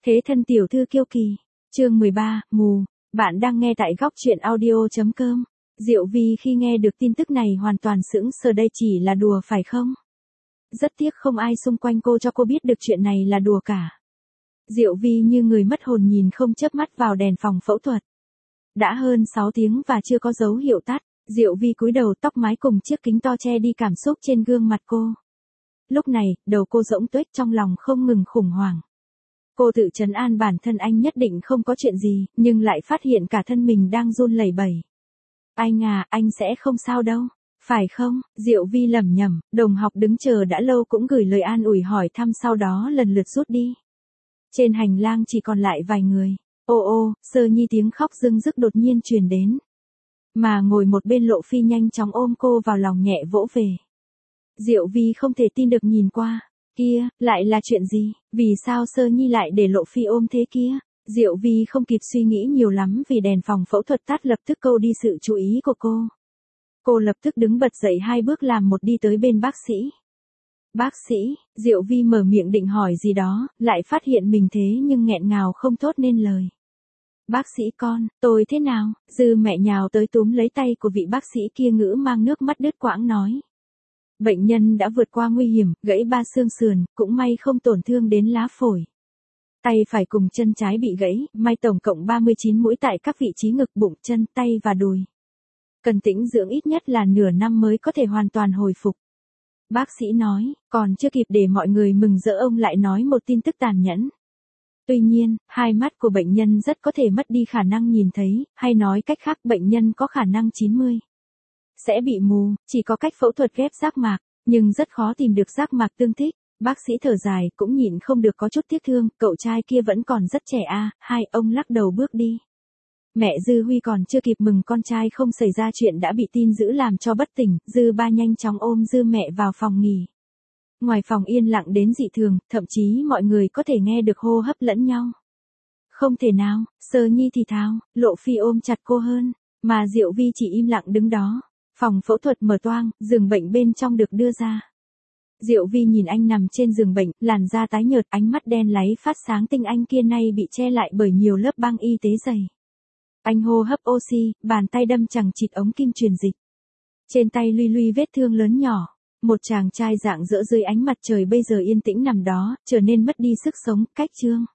Thế thân tiểu thư kiêu kỳ. Chương 13, mù. Bạn đang nghe tại góc truyện audio.com. Diệu Vi khi nghe được tin tức này hoàn toàn sững sờ, đây chỉ là đùa phải không? Rất tiếc không ai xung quanh cô cho cô biết được chuyện này là đùa cả. Diệu Vi như người mất hồn nhìn không chớp mắt vào đèn phòng phẫu thuật. Đã hơn 6 tiếng và chưa có dấu hiệu tắt. Diệu Vi cúi đầu, tóc mái cùng chiếc kính to che đi cảm xúc trên gương mặt cô. Lúc này, đầu cô rỗng tuếch, trong lòng không ngừng khủng hoảng. Cô tự trấn an bản thân anh nhất định không có chuyện gì, nhưng lại phát hiện cả thân mình đang run lẩy bẩy. Anh à, anh sẽ không sao đâu, phải không? Diệu Vi lẩm nhẩm, đồng học đứng chờ đã lâu cũng gửi lời an ủi hỏi thăm, sau đó lần lượt rút đi. Trên hành lang chỉ còn lại vài người. Ô ô, Sơ Nhi tiếng khóc rưng rức đột nhiên truyền đến. Mà ngồi một bên Lộ Phi nhanh chóng ôm cô vào lòng nhẹ vỗ về. Diệu Vi không thể tin được nhìn qua. Kia, lại là chuyện gì? Vì sao Sơ Nhi lại để Lộ Phi ôm thế kia? Diệu Vi không kịp suy nghĩ nhiều lắm vì đèn phòng phẫu thuật tắt lập tức câu đi sự chú ý của cô. Cô lập tức đứng bật dậy 2 bước làm một đi tới bên bác sĩ. Bác sĩ, Diệu Vi mở miệng định hỏi gì đó, lại phát hiện mình thế nhưng nghẹn ngào không thốt nên lời. Bác sĩ con, tôi thế nào? Dư mẹ nhào tới túm lấy tay của vị bác sĩ kia, ngữ mang nước mắt đứt quãng nói. Bệnh nhân đã vượt qua nguy hiểm, gãy 3 xương sườn, cũng may không tổn thương đến lá phổi. Tay phải cùng chân trái bị gãy, may tổng cộng 39 mũi tại các vị trí ngực, bụng, chân, tay và đùi. Cần tĩnh dưỡng ít nhất là nửa năm mới có thể hoàn toàn hồi phục. Bác sĩ nói, còn chưa kịp để mọi người mừng rỡ ông lại nói một tin tức tàn nhẫn. Tuy nhiên, 2 mắt của bệnh nhân rất có thể mất đi khả năng nhìn thấy, hay nói cách khác bệnh nhân có khả năng 90. Sẽ bị mù, chỉ có cách phẫu thuật ghép giác mạc, nhưng rất khó tìm được giác mạc tương thích. Bác sĩ thở dài, cũng nhịn không được có chút tiếc thương, cậu trai kia vẫn còn rất trẻ a. Ông lắc đầu bước đi. Mẹ Dư Huy còn chưa kịp mừng con trai không xảy ra chuyện đã bị tin dữ làm cho bất tỉnh, Dư ba nhanh chóng ôm Dư mẹ vào phòng nghỉ. Ngoài phòng yên lặng đến dị thường, thậm chí mọi người có thể nghe được hô hấp lẫn nhau. Không thể nào, Sơ Nhi thì thào, Lộ Phi ôm chặt cô hơn, mà Diệu Vi chỉ im lặng đứng đó. Phòng phẫu thuật mở toang, giường bệnh bên trong được đưa ra. Diệu Vi nhìn anh nằm trên giường bệnh, làn da tái nhợt, ánh mắt đen láy phát sáng tinh anh kia nay bị che lại bởi nhiều lớp băng y tế dày. Anh hô hấp oxy, bàn tay đâm chằng chịt ống kim truyền dịch. Trên tay luy luy vết thương lớn nhỏ. Một chàng trai rạng rỡ dưới ánh mặt trời bây giờ yên tĩnh nằm đó, trở nên mất đi sức sống, cách chương.